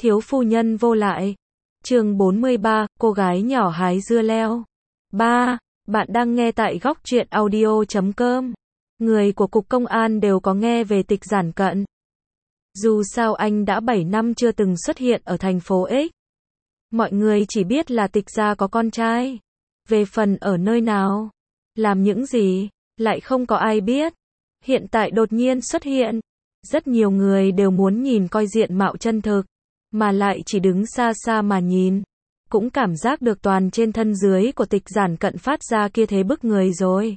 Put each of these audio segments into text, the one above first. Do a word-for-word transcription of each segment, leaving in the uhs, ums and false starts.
Thiếu phu nhân vô lại. Chương bốn mươi ba, cô gái nhỏ hái dưa leo. ba. Bạn đang nghe tại góc truyện audio chấm com. Người của Cục Công an đều có nghe về Tịch Giản Cận. Dù sao anh đã bảy năm chưa từng xuất hiện ở thành phố X. Mọi người chỉ biết là Tịch gia có con trai. Về phần ở nơi nào, làm những gì, lại không có ai biết. Hiện tại đột nhiên xuất hiện. Rất nhiều người đều muốn nhìn coi diện mạo chân thực, mà lại chỉ đứng xa xa mà nhìn, cũng cảm giác được toàn trên thân dưới của Tịch Giản Cận phát ra kia thế bức người rồi.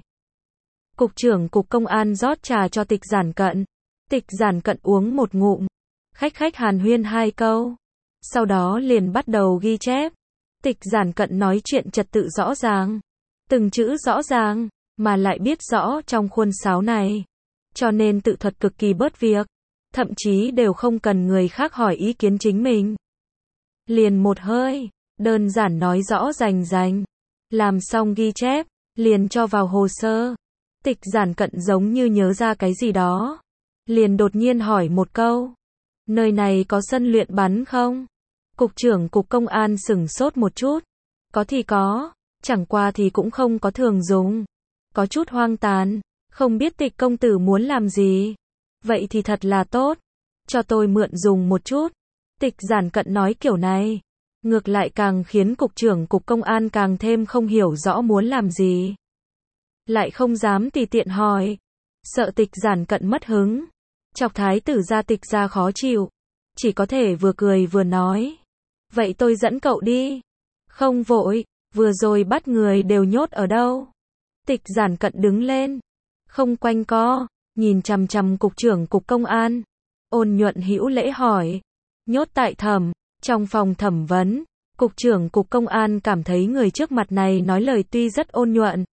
Cục trưởng Cục Công an rót trà cho Tịch Giản Cận. Tịch Giản Cận uống một ngụm, khách khách hàn huyên hai câu, sau đó liền bắt đầu ghi chép. Tịch Giản Cận nói chuyện trật tự rõ ràng, từng chữ rõ ràng, mà lại biết rõ trong khuôn sáo này, cho nên tự thuật cực kỳ bớt việc, thậm chí đều không cần người khác hỏi ý kiến chính mình. Liền một hơi, đơn giản nói rõ rành rành, làm xong ghi chép, liền cho vào hồ sơ. Tịch Giản Cận giống như nhớ ra cái gì đó, liền đột nhiên hỏi một câu. Nơi này có sân luyện bắn không? Cục trưởng Cục Công an sửng sốt một chút. Có thì có, chẳng qua thì cũng không có thường dùng. Có chút hoang tàn, không biết Tịch công tử muốn làm gì. Vậy thì thật là tốt, cho tôi mượn dùng một chút. Tịch Giản Cận nói kiểu này, ngược lại càng khiến Cục trưởng Cục Công an càng thêm không hiểu rõ muốn làm gì. Lại không dám tùy tiện hỏi, sợ Tịch Giản Cận mất hứng, chọc thái tử gia Tịch gia khó chịu, chỉ có thể vừa cười vừa nói. Vậy tôi dẫn cậu đi. Không vội, vừa rồi bắt người đều nhốt ở đâu? Tịch Giản Cận đứng lên, không quanh co, nhìn chằm chằm Cục trưởng Cục Công an, ôn nhuận hữu lễ hỏi. Nhốt tại thẩm, trong phòng thẩm vấn. Cục trưởng Cục Công an cảm thấy người trước mặt này nói lời tuy rất ôn nhuận,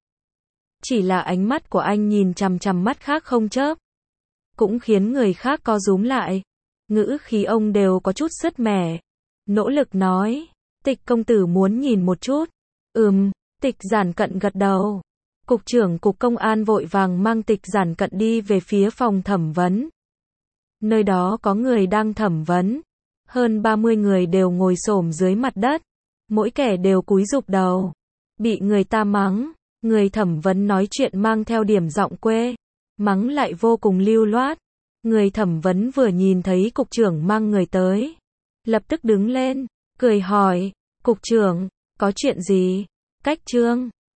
chỉ là ánh mắt của anh nhìn chằm chằm mắt khác không chớp, cũng khiến người khác co rúm lại. Ngữ khí ông đều có chút sứt mẻ, nỗ lực nói. Tịch công tử muốn nhìn một chút. Ừm, Tịch Giản Cận gật đầu. Cục trưởng Cục Công an vội vàng mang Tịch Giản Cận đi về phía phòng thẩm vấn. Nơi đó có người đang thẩm vấn. Hơn ba mươi người đều ngồi xổm dưới mặt đất. Mỗi kẻ đều cúi rụp đầu. Bị người ta mắng. Người thẩm vấn nói chuyện mang theo điểm giọng quê. Mắng lại vô cùng lưu loát. Người thẩm vấn vừa nhìn thấy cục trưởng mang người tới, lập tức đứng lên, cười hỏi. Cục trưởng, có chuyện gì? Cách trương.